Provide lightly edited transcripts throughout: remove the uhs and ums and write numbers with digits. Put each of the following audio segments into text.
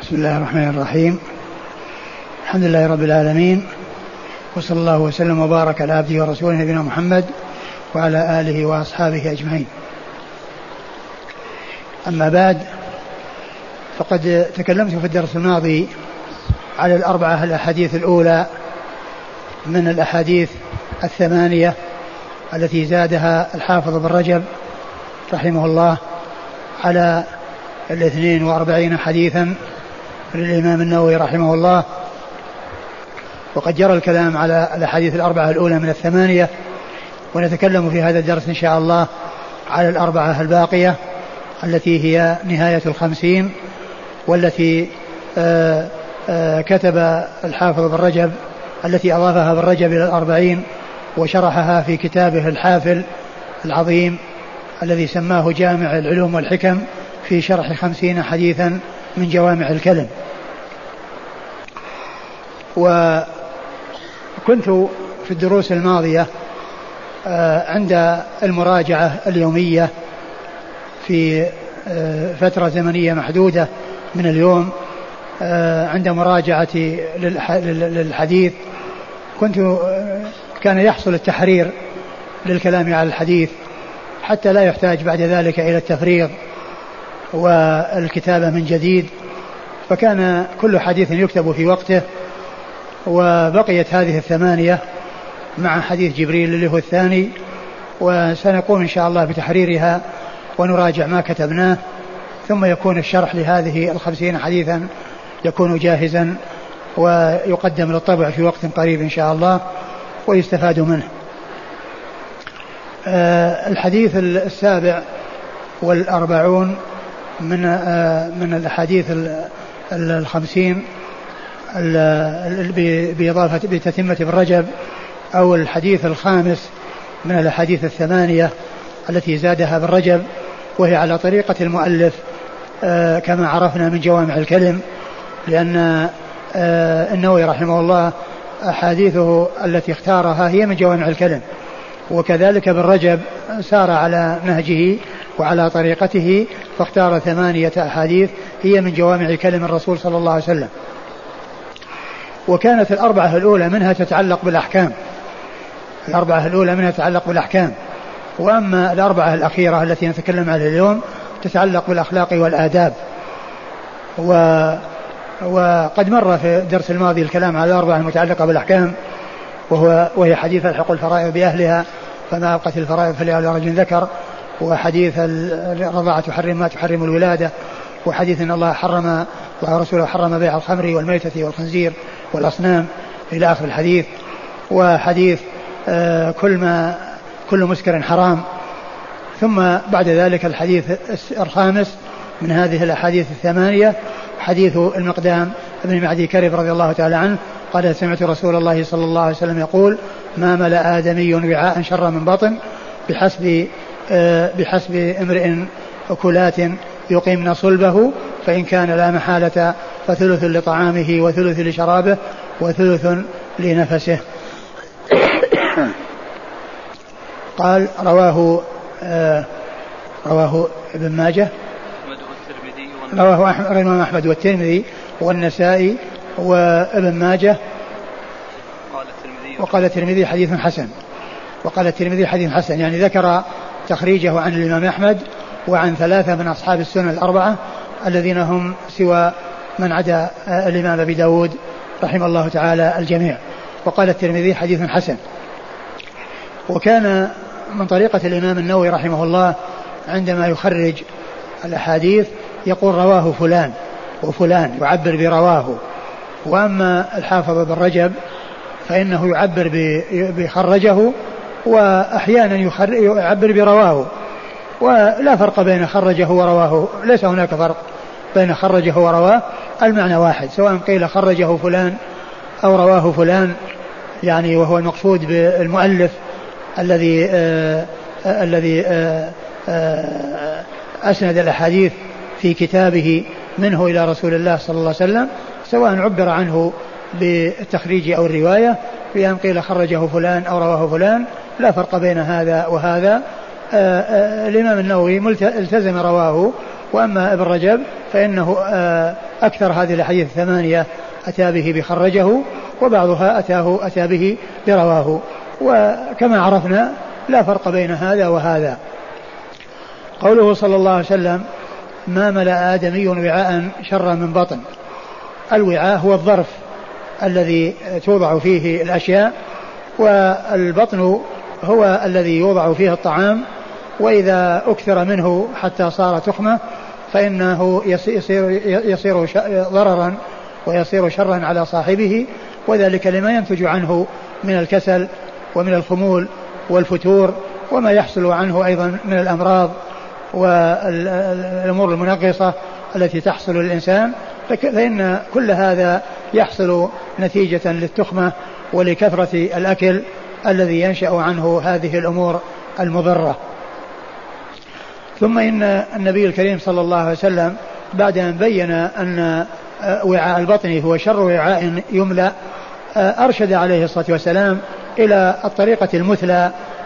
بسم الله الرحمن الرحيم. الحمد لله رب العالمين، وصلى الله وسلم وبارك على عبده ورسوله نبينا محمد وعلى آله وأصحابه أجمعين. أما بعد، فقد تكلمت في الدرس الماضي على الأربعة الأحاديث الأولى من الأحاديث الثمانية التي زادها الحافظ بن رجب رحمه الله على 42 حديثا للإمام النووي رحمه الله. وقد جرى الكلام على الأحاديث الأربعة الأولى من الثمانية، ونتكلم في هذا الدرس إن شاء الله على الأربعة الباقية التي هي نهاية 50، والتي كتب الحافظ بن رجب، التي أضافها بن رجب إلى 40 وشرحها في كتابه الحافل العظيم الذي سماه جامع العلوم والحكم في شرح 50 حديثا من جوامع الكلم. وكنت في الدروس الماضية عند المراجعة اليومية في فترة زمنية محدودة من اليوم، عند مراجعتي للحديث كان يحصل التحرير للكلام على الحديث حتى لا يحتاج بعد ذلك إلى التفريغ والكتابة من جديد، فكان كل حديث يكتب في وقته. وبقيت هذه الثمانية مع حديث جبريل اللي هو الثاني، وسنقوم إن شاء الله بتحريرها ونراجع ما كتبناه، ثم يكون الشرح لهذه 50 حديثا يكون جاهزا ويقدم للطبع في وقت قريب إن شاء الله ويستفاد منه. الحديث السابع والأربعون من الأحاديث 50 بتتمة ابن رجب، أو الحديث الخامس من الأحاديث الثمانية التي زادها ابن رجب، وهي على طريقة المؤلف كما عرفنا من جوامع الكلم، لأن النووي رحمه الله أحاديثه التي اختارها هي من جوامع الكلم، وكذلك ابن رجب سار على نهجه وعلى طريقته فاختار 8 أحاديث هي من جوامع كلم الرسول صلى الله عليه وسلم. وكانت الأربعة الأولى منها تتعلق بالأحكام، وأما الأربعة الأخيرة التي نتكلم عليها اليوم تتعلق بالأخلاق والآداب. وقد مر في الدرس الماضي الكلام على الأربعة المتعلقة بالأحكام، وهي حديث الحق الفرائض بأهلها فما أبقت الفرائض فلأولى رجل ذكر، وحديث الرضاعة تحرم ما تحرم الولادة، وحديث أن الله حرم ورسوله حرم بيع الخمر والميتة والخنزير والأصنام إلى آخر الحديث، وحديث كل مسكر حرام. ثم بعد ذلك الحديث الخامس من هذه الأحاديث الثمانية حديث المقدام ابن معدي كرب رضي الله تعالى عنه قال: سمعت رسول الله صلى الله عليه وسلم يقول: ما ملأ آدمي وعاء شر من بطن بحسب امرئ أكلات يقيمن صلبه، فإن كان لا محالة فثلث لطعامه وثلث لشرابه وثلث لنفسه. قال: رواه ابن ماجه، رواه الإمام أحمد والترمذي والنسائي وابن ماجه، وقال الترمذي حديث حسن. يعني ذكر تخريجه عن الإمام أحمد وعن 3 من أصحاب السنن الأربعة الذين هم سوى من عدا الإمام أبي داود رحمه الله تعالى الجميع. وقال الترمذي حديث حسن. وكان من طريقة الإمام النووي رحمه الله عندما يخرج الأحاديث يقول: رواه فلان وفلان، يعبر برواه. وأما الحافظ بن رجب فإنه يعبر بخرجه، وأحيانا يعبر برواه، ولا فرق بين خرجه ورواه، ليس هناك فرق بين خرجه ورواه، المعنى واحد، سواء قيل خرجه فلان أو رواه فلان، يعني وهو المقصود بالمؤلف الذي أسند الأحاديث في كتابه منه إلى رسول الله صلى الله عليه وسلم، سواء عبر عنه بالتخريج أو الرواية، بأن قيل خرجه فلان أو رواه فلان، لا فرق بين هذا وهذا. الإمام النووي التزم رواه، وأما ابن رجب فإنه أكثر هذه الأحاديث الثمانية أتى به بخرجه، وبعضها أتى به برواه. وكما عرفنا لا فرق بين هذا وهذا. قوله صلى الله عليه وسلم: ما ملأ آدمي وعاء شرا من بطن. الوعاء هو الظرف الذي توضع فيه الأشياء، والبطن هو الذي يوضع فيه الطعام، وإذا أكثر منه حتى صار تخمة فإنه يصير ضررا ويصير شرا على صاحبه، وذلك لما ينتج عنه من الكسل ومن الخمول والفتور، وما يحصل عنه أيضا من الأمراض والأمور المنغصة التي تحصل للإنسان، فإن كل هذا يحصل نتيجة للتخمة ولكثرة الأكل الذي ينشأ عنه هذه الأمور المضرة. ثم إن النبي الكريم صلى الله عليه وسلم بعد أن بين أن وعاء البطن هو شر وعاء يملأ، أرشد عليه الصلاة والسلام إلى الطريقة المثلى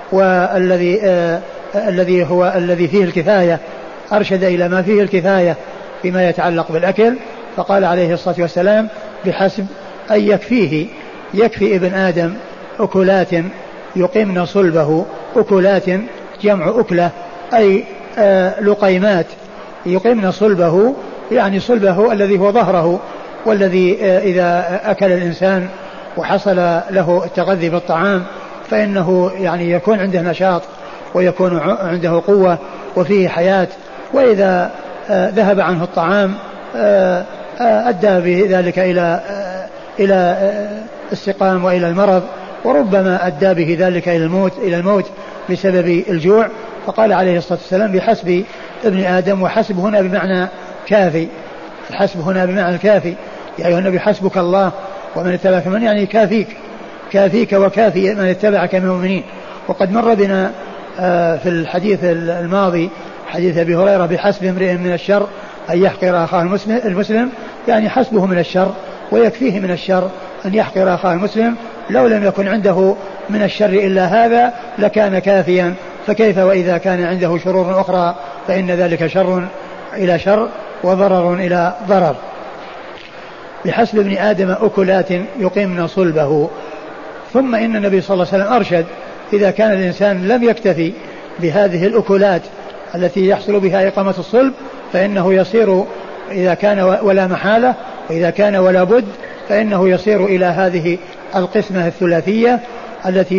والذي هو الذي فيه الكفاية، أرشد إلى ما فيه الكفاية فيما يتعلق بالأكل، فقال عليه الصلاة والسلام: بحسب أن يكفي ابن آدم أكلات يقمن صلبه. أكلات جمع أكلة، أي لقيمات يقمن صلبه، يعني صلبه الذي هو ظهره، والذي إذا أكل الإنسان وحصل له التغذي بالطعام فإنه يعني يكون عنده نشاط ويكون عنده قوة وفيه حياة، وإذا ذهب عنه الطعام أدى بذلك إلى السقام وإلى المرض، وربما أدى به ذلك إلى الموت بسبب الجوع. فقال عليه الصلاة والسلام: بحسب ابن آدم. وحسب هنا بمعنى كافي، الحسب هنا بمعنى الكافي، يا أيها النبي حسبك الله ومن اتبعك من، يعني كافيك وكافي من اتبعك من المؤمنين. وقد مر بنا في الحديث الماضي حديث أبي هريرة: بحسب امرئ من الشر أن يحقر أخاه المسلم، يعني حسبه من الشر ويكفيه من الشر أن يحقر أخاه المسلم، لو لم يكن عنده من الشر إلا هذا لكان كافيا، فكيف وإذا كان عنده شرور أخرى، فإن ذلك شر إلى شر وضرر إلى ضرر. بحسب ابن آدم أكلات يقمن صلبه. ثم إن النبي صلى الله عليه وسلم أرشد: إذا كان الإنسان لم يكتفي بهذه الأكلات التي يحصل بها إقامة الصلب، فإنه يصير إذا كان ولا محالة وإذا كان ولا بد فإنه يصير إلى هذه القسمة الثلاثية التي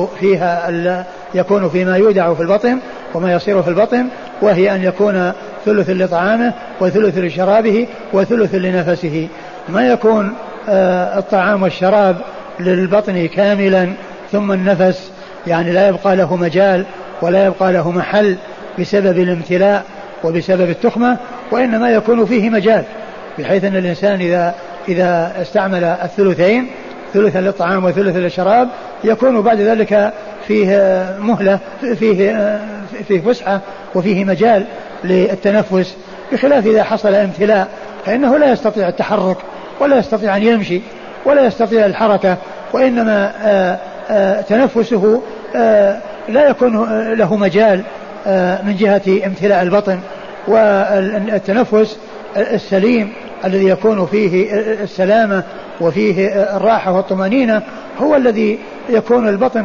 يكون فيما يودع في البطن وما يصير في البطن، وهي أن يكون ثلث لطعامه وثلث لشرابه وثلث لنفسه. ما يكون الطعام والشراب للبطن كاملا ثم النفس يعني لا يبقى له مجال ولا يبقى له محل بسبب الامتلاء وبسبب التخمة، وإنما يكون فيه مجال، بحيث أن الإنسان إذا استعمل الثلثين، ثلثا للطعام وثلثا للشراب، يكون بعد ذلك فيه مهلة، فيه فسحة وفيه مجال للتنفس، بخلاف إذا حصل امتلاء فإنه لا يستطيع التحرك ولا يستطيع أن يمشي ولا يستطيع الحركة، وإنما تنفسه لا يكون له مجال من جهة امتلاء البطن. والتنفس السليم الذي يكون فيه السلامة وفيه الراحة والطمأنينة هو الذي يكون البطن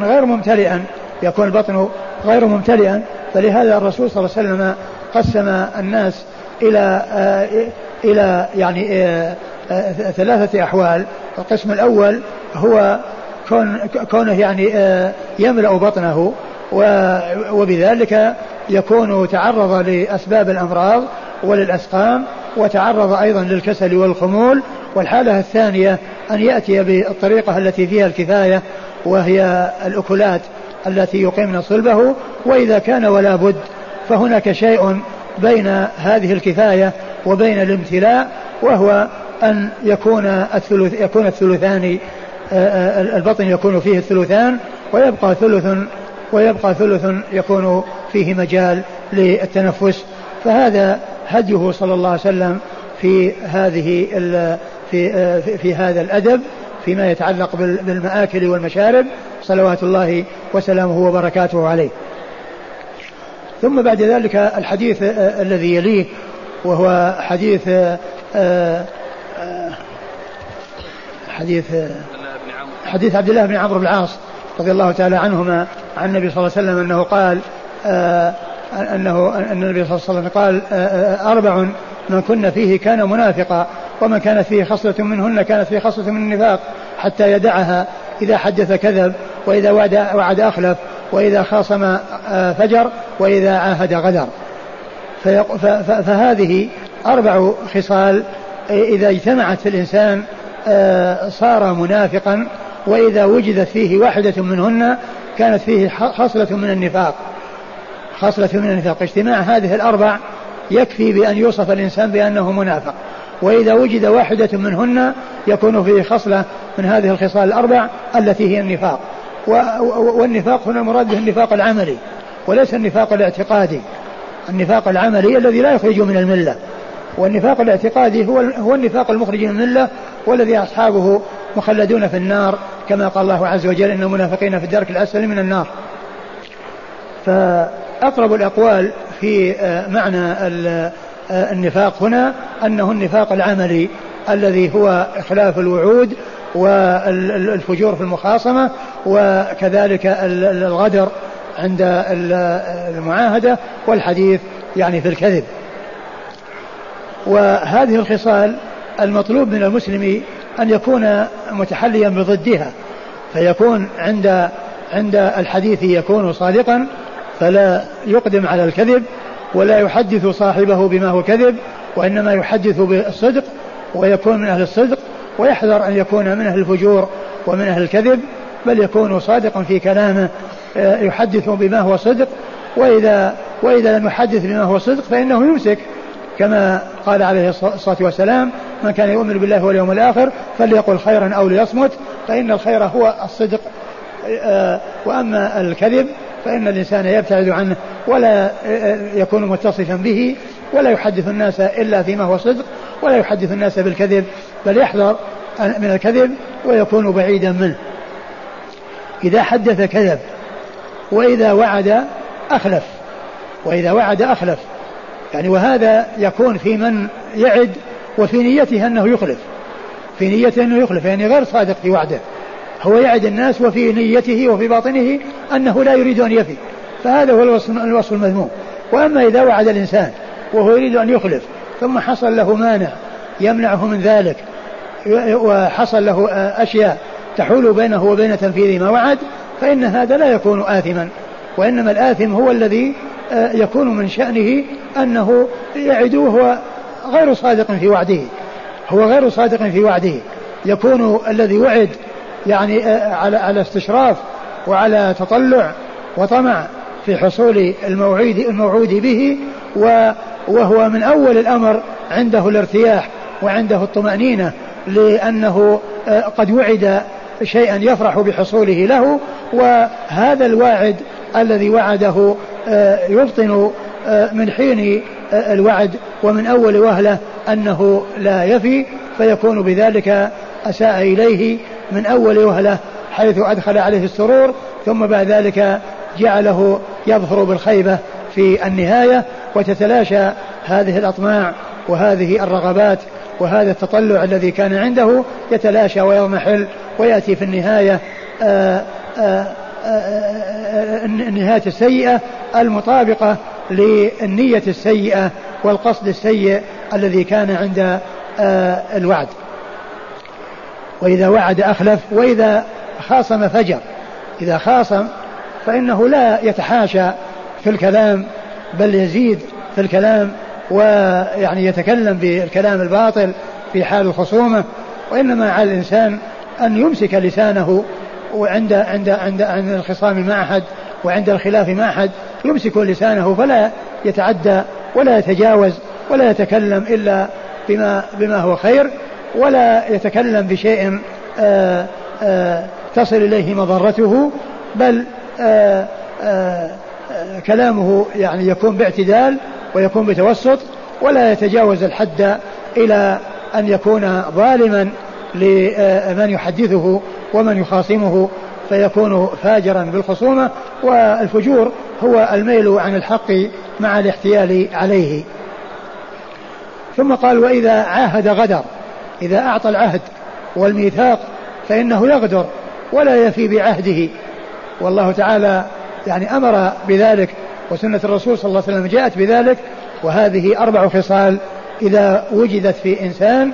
غير ممتلئا. فلهذا الرسول صلى الله عليه وسلم قسم الناس إلى يعني ثلاثة أحوال. القسم الأول هو كونه يعني يملأ بطنه، وبذلك يكون تعرض لأسباب الأمراض وللأسقام، وتعرض أيضا للكسل والخمول. والحالة الثانية أن يأتي بالطريقة التي فيها الكفاية، وهي الأكلات التي يقيمن صلبه. وإذا كان ولا بد فهناك شيء بين هذه الكفاية وبين الامتلاء، وهو أن يكون الثلثان، البطن يكون فيه الثلثان ويبقى ثلث يكون فيه مجال للتنفس. فهذا هديه صلى الله عليه وسلم في هذا الأدب فيما يتعلق بالمآكل والمشارب، صلوات الله وسلامه وبركاته عليه. ثم بعد ذلك الحديث الذي يليه وهو حديث عبد الله بن عمرو بن العاص رضي الله تعالى عنهما عن النبي صلى الله عليه وسلم أنه قال أن النبي صلى الله عليه وسلم قال 4 من كن فيه كان منافقا ومن كانت فيه خصلة منهن كانت فيه خصلة من النفاق حتى يدعها إذا حدث كذب وإذا وعد أخلف وإذا خاصم فجر وإذا عاهد غدر. فهذه 4 خصال إذا اجتمعت في الإنسان صار منافقا، وإذا وجدت فيه واحدة منهن كانت فيه خصلة من النفاق. اجتماع هذه 4 يكفي بأن يوصف الإنسان بأنه منافق، وإذا وجد واحدة منهن يكون فيه خصلة من هذه الخصال 4 التي هي النفاق. والنفاق هنا المراد به النفاق العملي وليس النفاق الاعتقادي. النفاق العملي الذي لا يخرج من الملة، والنفاق الاعتقادي هو النفاق المخرج من الملة والذي أصحابه مخلدون في النار، كما قال الله عز وجل إن المنافقين في الدرك الأسفل من النار. فأقرب الأقوال في معنى النفاق هنا أنه النفاق العملي الذي هو إخلاف الوعود والفجور في المخاصمة وكذلك الغدر عند المعاهدة والحديث يعني في الكذب. وهذه الخصال المطلوب من المسلم أن يكون متحليا بضدها، فيكون عند الحديث يكون صادقا فلا يقدم على الكذب ولا يحدث صاحبه بما هو كذب، وإنما يحدث بالصدق ويكون من أهل الصدق، ويحذر أن يكون من أهل الفجور ومن أهل الكذب، بل يكون صادقا في كلامه يحدث بما هو صدق. وإذا لم يحدث بما هو صدق فإنه يمسك، كما قال عليه الصلاة والسلام من كان يؤمن بالله واليوم الآخر فليقل خيرا أو ليصمت، فإن الخير هو الصدق. وأما الكذب فإن الإنسان يبتعد عنه ولا يكون متصفا به، ولا يحدث الناس إلا فيما هو صدق، ولا يحدث الناس بالكذب، بل يحذر من الكذب ويكون بعيدا منه. إذا حدث كذب، وإذا وعد أخلف يعني، وهذا يكون في من يعد وفي نيته أنه يخلف، يعني غير صادق في وعده، هو يعد الناس وفي نيته وفي باطنه أنه لا يريد أن يفي، فهذا هو الوصف المذموم. وأما إذا وعد الإنسان وهو يريد أن يخلف ثم حصل له مانع يمنعه من ذلك، وحصل له أشياء تحول بينه وبين تنفيذ ما وعد، فإن هذا لا يكون آثما، وإنما الآثم هو الذي يكون من شأنه أنه يعد وهو غير صادق في وعده، يكون الذي وعد يعني على استشراف وعلى تطلع وطمع في حصول الموعود به، وهو من أول الأمر عنده الارتياح وعنده الطمأنينة لأنه قد وعد شيئا يفرح بحصوله له، وهذا الواعد الذي وعده يبطن من حين الوعد ومن أول وهلة أنه لا يفي، فيكون بذلك أساء إليه من أول وهلة، حيث أدخل عليه السرور ثم بعد ذلك جعله يظهر بالخيبة في النهاية، وتتلاشى هذه الأطماع وهذه الرغبات وهذا التطلع الذي كان عنده يتلاشى ويضمحل، ويأتي في النهاية النهاية السيئة المطابقة للنية السيئة والقصد السيء الذي كان عند الوعد. وإذا وعد أخلف، وإذا خاصم فجر. إذا خاصم فإنه لا يتحاشى في الكلام بل يزيد في الكلام، ويعني يتكلم بالكلام الباطل في حال الخصومة، وإنما على الإنسان أن يمسك لسانه، وعند عند الخصام مع أحد وعند الخلاف مع أحد يمسك لسانه فلا يتعدى ولا يتجاوز ولا يتكلم إلا بما هو خير، ولا يتكلم بشيء تصل إليه مضرته، بل كلامه يعني يكون باعتدال ويكون بتوسط، ولا يتجاوز الحد إلى أن يكون ظالما لمن يحدثه ومن يخاصمه، فيكون فاجرا بالخصومة. والفجور هو الميل عن الحق مع الاحتيال عليه. ثم قال وإذا عاهد غدر، إذا أعطى العهد والميثاق فإنه يغدر ولا يفي بعهده. والله تعالى يعني أمر بذلك، وسنة الرسول صلى الله عليه وسلم جاءت بذلك. وهذه 4 خصال إذا وجدت في إنسان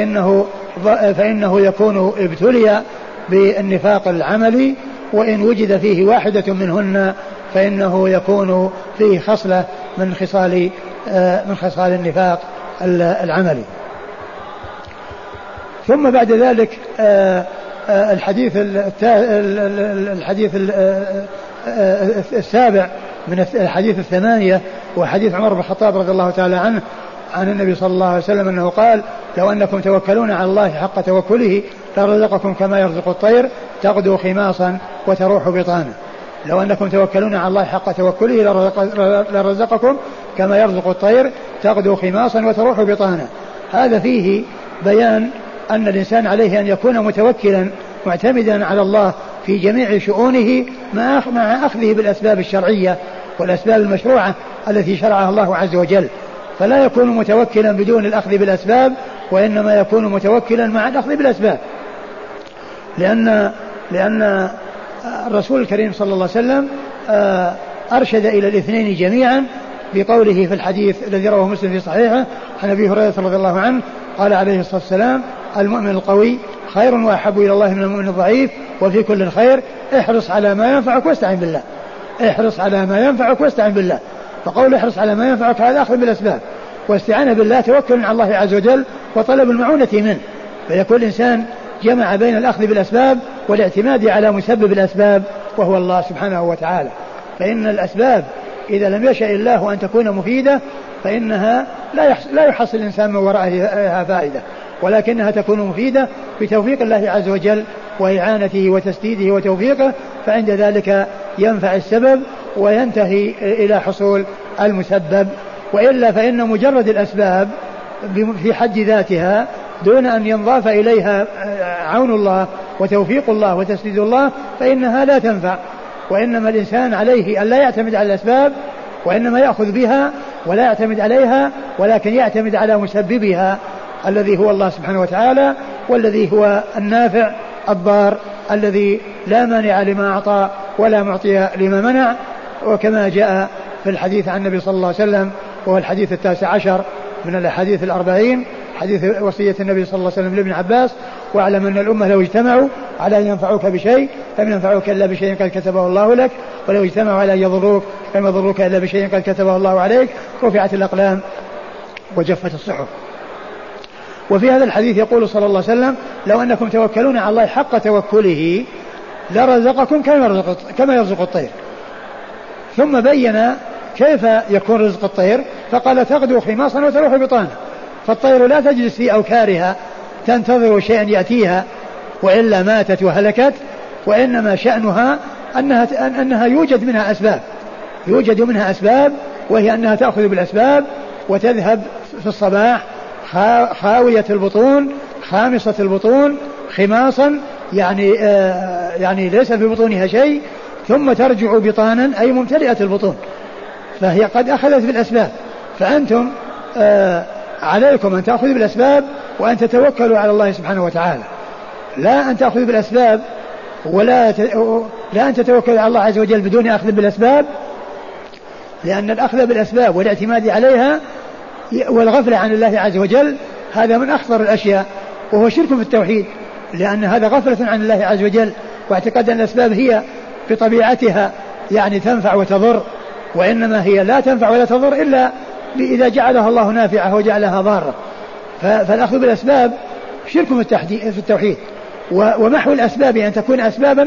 فإنه يكون ابتلي بالنفاق العملي، وإن وجد فيه واحدة منهن فإنه يكون فيه خصلة من خصال النفاق العملي. ثم بعد ذلك الحديث السابع من الحديث 8 وحديث عمر بن الخطاب رضي الله تعالى عنه عن النبي صلى الله عليه وسلم أنه قال لو أنكم توكلون على الله حق توكله لرزقكم كما يرزق الطير تغدو خماصا وتروح بطانا. لو أنكم توكلون على الله حق توكله لرزقكم كما يرزق الطير تغدو خماصا وتروح بطانا. هذا فيه بيان أن الإنسان عليه أن يكون متوكلا معتمدا على الله في جميع شؤونه مع أخذه بالأسباب الشرعية والأسباب المشروعة التي شرعها الله عز وجل. فلا يكون متوكلا بدون الأخذ بالأسباب، وإنما يكون متوكلا مع الأخذ بالأسباب، لأن الرسول الكريم صلى الله عليه وسلم أرشد إلى الاثنين جميعا بقوله في الحديث الذي رواه مسلم في صحيحه عن أبي هريرة رضي الله عنه قال عليه الصلاة والسلام المؤمن القوي خير وأحب إلى الله من المؤمن الضعيف وفي كل خير احرص على ما ينفعك واستعن بالله. احرص على ما ينفعك واستعن بالله. فقول احرص على ما ينفعك هذا أخذ بالأسباب، واستعانة بالله توكل على الله عز وجل وطلب المعونة منه. فيكون الإنسان جمع بين الأخذ بالأسباب والاعتماد على مسبب الأسباب وهو الله سبحانه وتعالى. فإن الأسباب إذا لم يشاء الله أن تكون مفيدة فإنها لا يحصل الإنسان من ورائها فائدة، ولكنها تكون مفيدة بتوفيق الله عز وجل وإعانته وتسديده وتوفيقه، فعند ذلك ينفع السبب وينتهي إلى حصول المسبب. وإلا فإن مجرد الأسباب في حد ذاتها دون أن ينضاف إليها عون الله وتوفيق الله وتسديد الله فإنها لا تنفع. وإنما الإنسان عليه أن لا يعتمد على الأسباب، وإنما يأخذ بها ولا يعتمد عليها، ولكن يعتمد على مسببها الذي هو الله سبحانه وتعالى، والذي هو النافع الضار الذي لا مانع لما أعطى ولا معطي لما منع. وكما جاء في الحديث عن النبي صلى الله عليه وسلم وهو الحديث 19 من الأحاديث 40 حديث وصية النبي صلى الله عليه وسلم لابن عباس واعلم أن الأمة لو اجتمعوا على أن ينفعوك بشيء لم ينفعوك إلا بشيء قد كتبه الله لك، ولو اجتمعوا على أن يضروك لم يضروك إلا بشيء قد كتبه الله عليك، رفعت الأقلام وجفت الصحف. وفي هذا الحديث يقول صلى الله عليه وسلم لو أنكم توكلون على الله حق توكله لرزقكم كما يرزق الطير. ثم بين كيف يكون رزق الطير فقال تغدو خماصا وتروح بطانا. فالطير لا تجلس في أوكارها تنتظر شيئا يأتيها وإلا ماتت وهلكت، وإنما شأنها أنها يوجد منها أسباب، وهي أنها تأخذ بالأسباب وتذهب في الصباح خاوية البطون خامصة البطون خماصا يعني ليس في بطونها شيء، ثم ترجع بطانا أي ممتلئة البطون، فهي قد أخذت بالأسباب. فأنتم عليكم أن تأخذوا بالأسباب وأن تتوكلوا على الله سبحانه وتعالى، لا أن تأخذوا بالأسباب لا أن تتوكلوا على الله عز وجل بدون أخذ بالأسباب، لأن الأخذ بالأسباب والاعتماد عليها والغفلة عن الله عز وجل هذا من أخطر الأشياء، وهو شرك في التوحيد، لأن هذا غفلة عن الله عز وجل واعتقاد أن الأسباب هي بطبيعتها يعني تنفع وتضر، وإنما هي لا تنفع ولا تضر إلا إذا جعلها الله نافعة وجعلها ضارة. فالأخذ بالأسباب شرك في التوحيد، ومحو الأسباب أن تكون أسبابا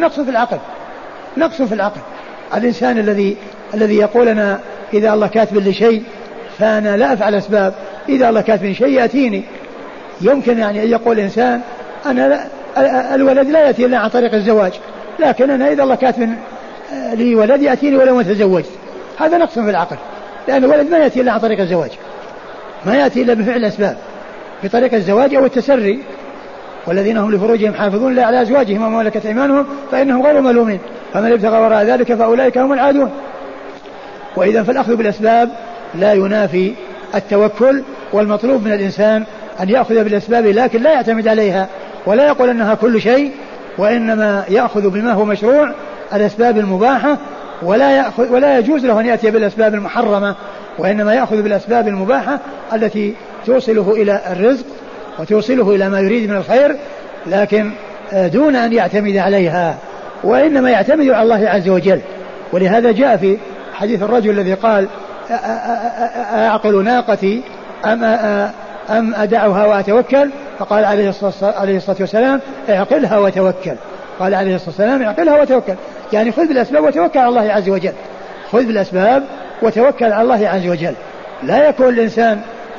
نقص في العقل. الإنسان الذي يقول أنا إذا الله كاتب لي شيء فأنا لا أفعل أسباب، إذا الله كاتب لي شيء يأتيني. يمكن يعني أن يقول إنسان أنا الولد لا يأتي إلا عن طريق الزواج، لكن أنا إذا الله كاتب لي ولد يأتيني ولو ما تزوجت. هذا نقص في العقل، لأن الولد ما يأتي إلا عن طريق الزواج، ما يأتي إلا بفعل الأسباب بطريق الزواج أو التسري. والذين هم لفروجهم حافظون لا على أزواجهم وما ملكت أيمانهم فإنهم غير ملومين فمن ابتغى وراء ذلك فأولئك هم العادون. وإذا فالأخذ بالأسباب لا ينافي التوكل، والمطلوب من الإنسان أن يأخذ بالأسباب لكن لا يعتمد عليها ولا يقول أنها كل شيء، وإنما يأخذ بما هو مشروع الأسباب المباحة، ولا يجوز له أن يأتي بالأسباب المحرمة، وإنما يأخذ بالأسباب المباحة التي توصله إلى الرزق وتوصله إلى ما يريد من الخير، لكن دون أن يعتمد عليها، وإنما يعتمد على الله عز وجل. ولهذا جاء في حديث الرجل الذي قال أعقل ناقتي أم أدعها وأتوكل، فقال عليه الصلاة والسلام اعقلها وتوكل. قال عليه الصلاة والسلام اعقلها وتوكل، يعني خذ بالأسباب وتوكل على الله عز وجل. خذ بالأسباب وتوكل على الله عز وجل. لا يكون الإنسان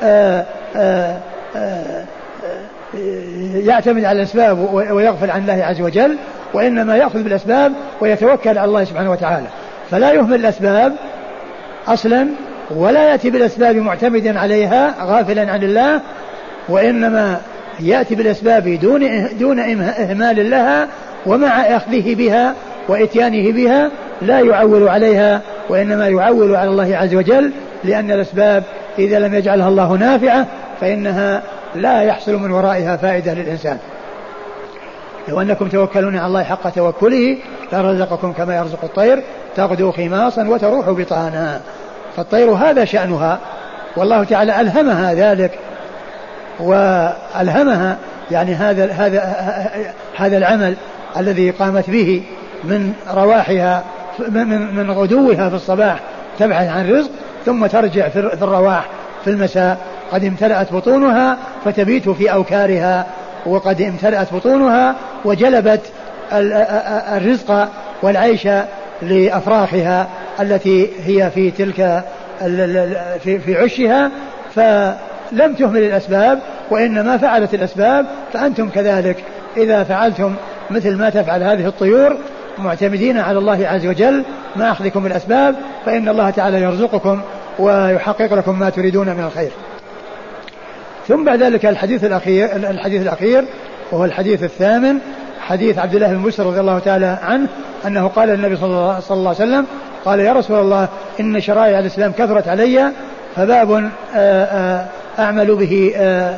يعتمد على الأسباب ويغفل عن الله عز وجل، وإنما يأخذ بالأسباب ويتوكل على الله سبحانه وتعالى. فلا يهمل الأسباب أصلا، ولا يأتي بالأسباب معتمدا عليها غافلا عن الله، وإنما يأتي بالأسباب دون إهمال لها، ومع أخذه بها وإتيانه بها لا يعول عليها، وإنما يعول على الله عز وجل، لأن الأسباب إذا لم يجعلها الله نافعة فإنها لا يحصل من ورائها فائدة للإنسان. لو أنكم توكلون على الله حق توكله لرزقكم كما يرزق الطير تغدو خماصا وتروح بطانا. فالطير هذا شأنها، والله تعالى ألهمها ذلك، وألهمها يعني هذا العمل الذي قامت به من رواحها من غدوها في الصباح تبحث عن رزق، ثم ترجع في الرواح في المساء قد امتلأت بطونها فتبيت في أوكارها، وقد امتلأت بطونها وجلبت الرزق والعيش لأفراخها التي هي في تلك في عشها، فلم تهمل الأسباب وإنما فعلت الأسباب. فأنتم كذلك إذا فعلتم مثل ما تفعل هذه الطيور معتمدين على الله عز وجل ما أخذكم الأسباب، فإن الله تعالى يرزقكم ويحقق لكم ما تريدون من الخير. ثم بعد ذلك الحديث الأخير وهو الحديث الثامن، حديث عبد الله بن بسر رضي الله تعالى عنه أنه قال للنبي صلى الله عليه وسلم قال يا رسول الله إن شرائع الإسلام كثرت علي، فباب أعمل به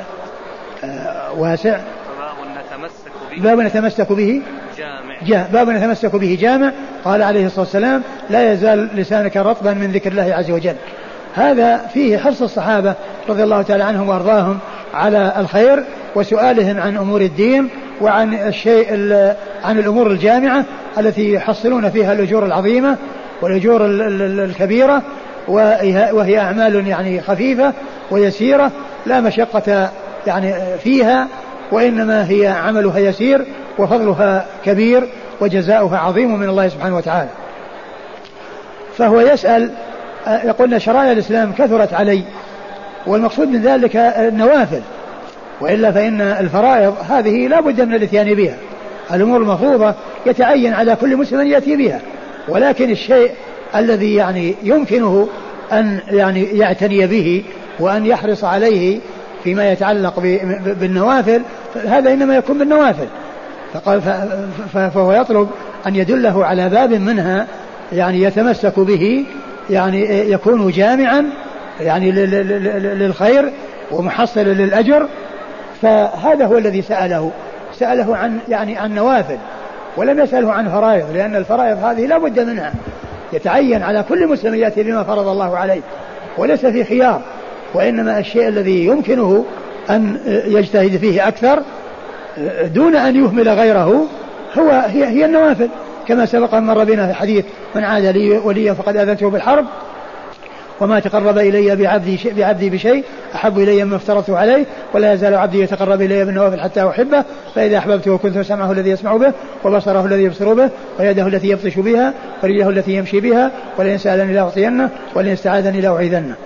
واسع، باب نتمسك به جامع، باب نتمسك به جامع. قال عليه الصلاة والسلام لا يزال لسانك رطبا من ذكر الله عز وجل. هذا فيه حرص الصحابة رضي الله تعالى عنهم وأرضاهم على الخير وسؤالهم عن أمور الدين وعن عن الأمور الجامعة التي يحصلون فيها الأجور العظيمة والأجور الكبيرة، وهي أعمال يعني خفيفة ويسيرة لا مشقة يعني فيها، وإنما هي عملها يسير وفضلها كبير وجزاؤها عظيم من الله سبحانه وتعالى. فهو يسأل يقول شرائع الإسلام كثرت علي، والمقصود من ذلك النوافل، وإلا فإن الفرائض هذه لا بد من الاتيان بها. الأمور المفروضة يتعين على كل مسلم أن يأتي بها، ولكن الشيء الذي يعني يمكنه أن يعني يعتني به وأن يحرص عليه فيما يتعلق بالنوافل هذا إنما يكون بالنوافل. فهو يطلب أن يدله على باب منها يعني يتمسك به، يعني يكون جامعا يعني للخير ومحصل للأجر. فهذا هو الذي سأله عن نوافل، ولم يسأله عن فرائض، لأن الفرائض هذه لا بد منها، يتعين على كل مسلم يأتي بما فرض الله عليه وليس في خيار، وإنما الشيء الذي يمكنه أن يجتهد فيه أكثر دون أن يهمل غيره هي النوافل، كما سبق أن مر بنا في حديث من عاد لي وليا فقد آذنته بالحرب، وما تقرب إلي بعبدي بشيء أحب إلي مما افترضته عليه، ولا يزال عبدي يتقرب إلي بالنوافل حتى أحبه، فإذا أحببته كنت سمعه الذي يسمع به وبصره الذي يبصر به ويده التي يبطش بها ورجله التي يمشي بها، ولئن سألني لأعطينه ولئن استعاذني لأعيذنه.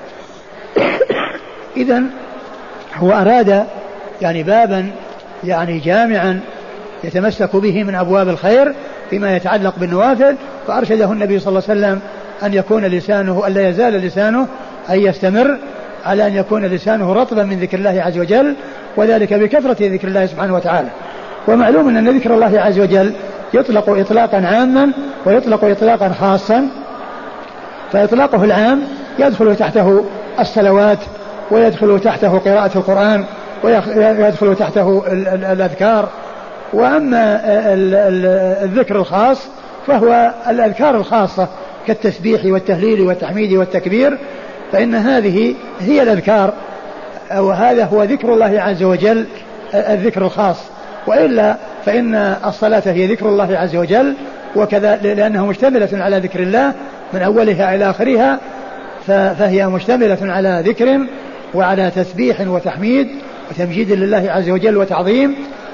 إذن هو أراد يعني بابا يعني جامعا يتمسك به من أبواب الخير فيما يتعلق بالنوافل، فأرشده النبي صلى الله عليه وسلم أن يكون لسانه ألا يزال لسانه أن يستمر على أن يكون لسانه رطبا من ذكر الله عز وجل، وذلك بكثرة ذكر الله سبحانه وتعالى. ومعلوم أن ذكر الله عز وجل يطلق إطلاقا عاما ويطلق إطلاقا خاصا، فإطلاقه العام يدخل تحته الصلوات ويدخل تحته قراءة القرآن ويدخل تحته الأذكار. وأما الذكر الخاص فهو الأذكار الخاصة كالتسبيح والتهليل والتحميد والتكبير، فإن هذه هي الأذكار، وهذا هو ذكر الله عز وجل الذكر الخاص. وإلا فإن الصلاة هي ذكر الله عز وجل، وكذا لأنها مشتملة على ذكر الله من أولها إلى آخرها، فهي مشتملة على ذكر وعلى تسبيح وتحميد وتمجيد لله عز وجل وتعظيم.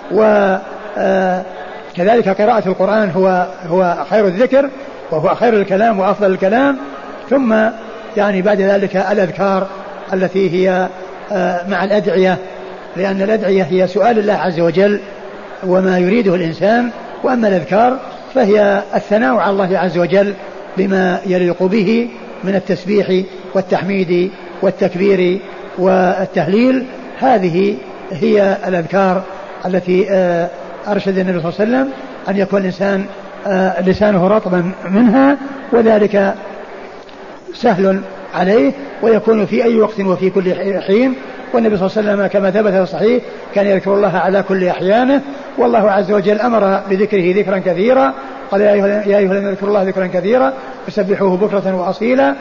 وكذلك قراءة القرآن هو خير الذكر وهو خير الكلام وأفضل الكلام. ثم يعني بعد ذلك الأذكار التي هي مع الأدعية، لأن الأدعية هي سؤال الله عز وجل وما يريده الإنسان. وأما الأذكار فهي الثناء على الله عز وجل بما يليق به من التسبيح والتحميد والتكبير والتهليل. هذه هي الأذكار التي أرشد النبي صلى الله عليه وسلم أن يكون الإنسان لسانه رطبا منها، وذلك سهل عليه ويكون في أي وقت وفي كل حين. والنبي صلى الله عليه وسلم كما ثبت في الصحيح كان يذكر الله على كل أحيانه، والله عز وجل أمر بذكره ذكرا كثيرا، قال يا أيها الذين اذكروا الله ذكرا كثيرا وسبحوه بكرة وأصيلا.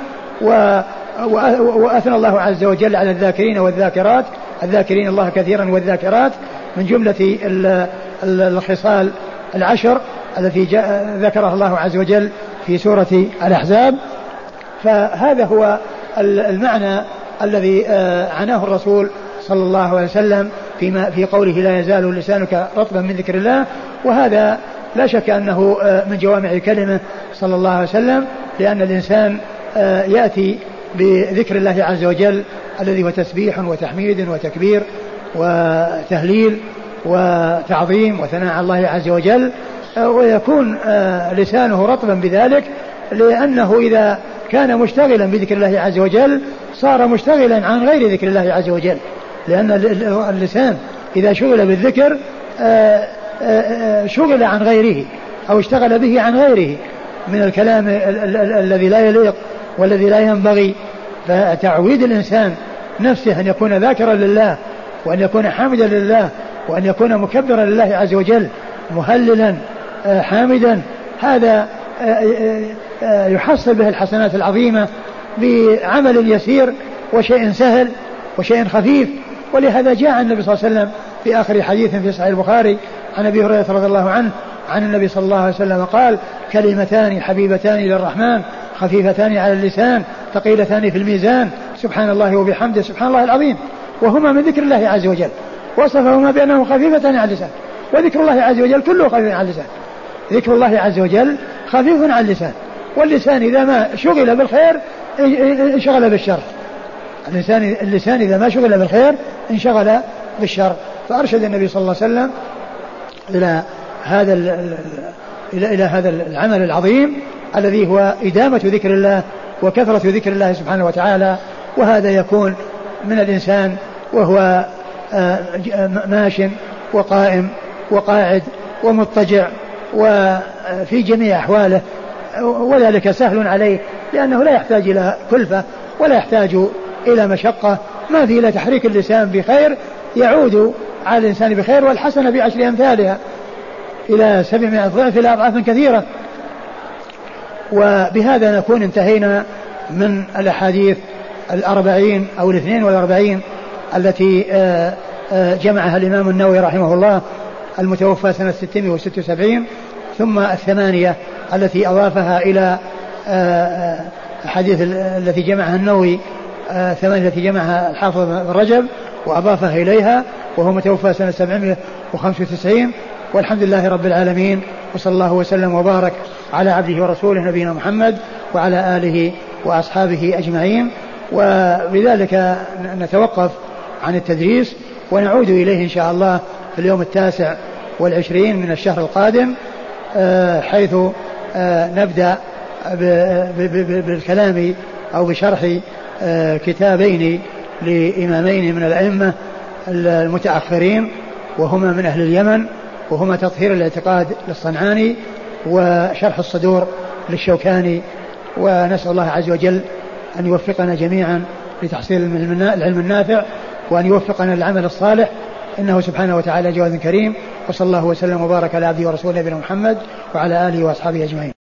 وأثنى الله عز وجل على الذاكرين والذاكرات، الذاكرين الله كثيرا والذاكرات، من جملة الخصال العشر التي ذكرها الله عز وجل في سورة الأحزاب. فهذا هو المعنى الذي عناه الرسول صلى الله عليه وسلم في قوله لا يزال لسانك رطبا من ذكر الله. وهذا لا شك أنه من جوامع كلمة صلى الله عليه وسلم، لأن الإنسان يأتي بذكر الله عز وجل الذي هو تسبيح وتحميد وتكبير وتهليل وتعظيم وثناء على الله عز وجل، ويكون لسانه رطبا بذلك، لأنه إذا كان مشتغلا بذكر الله عز وجل صار مشتغلا عن غير ذكر الله عز وجل. لأن اللسان إذا شغل بالذكر شغل عن غيره أو اشتغل به عن غيره من الكلام الذي لا يليق والذي لا ينبغي. فتعويد الإنسان نفسه أن يكون ذاكرا لله، وأن يكون حامدا لله، وأن يكون مكبرا لله عز وجل، مهللا حامدا، هذا يحصل به الحسنات العظيمة بعمل يسير وشيء سهل وشيء خفيف. ولهذا جاء النبي صلى الله عليه وسلم في آخر حديث في صحيح البخاري عن أبي هريرة رضي الله عنه عن النبي صلى الله عليه وسلم قال كلمتان حبيبتان للرحمن خفيفتان على اللسان ثقيلتان في الميزان سبحان الله وبحمده سبحان الله العظيم، وهما من ذكر الله عز وجل، وصفهما بأنه خفيفتان على اللسان. وذكر الله عز وجل كله خفيف على اللسان، ذكر الله عز وجل خفيف على اللسان. واللسان إذا ما شغل بالخير انشغل بالشر، اللسان إذا ما شغل بالخير انشغل بالشر. فأرشد النبي صلى الله عليه وسلم إلى هذا العمل العظيم الذي هو إدامة ذكر الله وكثرة ذكر الله سبحانه وتعالى. وهذا يكون من الإنسان وهو ماش وقائم وقاعد ومضطجع وفي جميع أحواله، وذلك سهل عليه لأنه لا يحتاج إلى كلفة ولا يحتاج إلى مشقة، ما في إلا تحريك اللسان بخير يعود على الإنسان بخير، والحسنة ب10 أمثالها إلى 700 ضعف إلى أضعاف كثيرة. وبهذا نكون انتهينا من الأحاديث 40 أو 42 التي جمعها الإمام النووي رحمه الله المتوفى سنة 676، ثم 8 التي أضافها إلى حديث التي جمعها النووي 8 التي جمعها الحافظ بن رجب وأضافها إليها، وهو متوفى سنة 795. والحمد لله رب العالمين، وصلى الله وسلم وبارك على عبده ورسوله نبينا محمد وعلى آله وأصحابه أجمعين. وبذلك نتوقف عن التدريس ونعود إليه إن شاء الله في اليوم 29 من الشهر القادم، حيث نبدأ بالكلام أو بشرح كتابين لإمامين من الأئمة المتأخرين، وهما من أهل اليمن، وهما تطهير الاعتقاد للصنعاني وشرح الصدور للشوكاني. ونسأل الله عز وجل أن يوفقنا جميعا لتحصيل العلم النافع، وأن يوفقنا للعمل الصالح، إنه سبحانه وتعالى جواد كريم. وصلى الله وسلم وبارك على عبده ورسوله نبينا محمد وعلى آله وأصحابه أجمعين.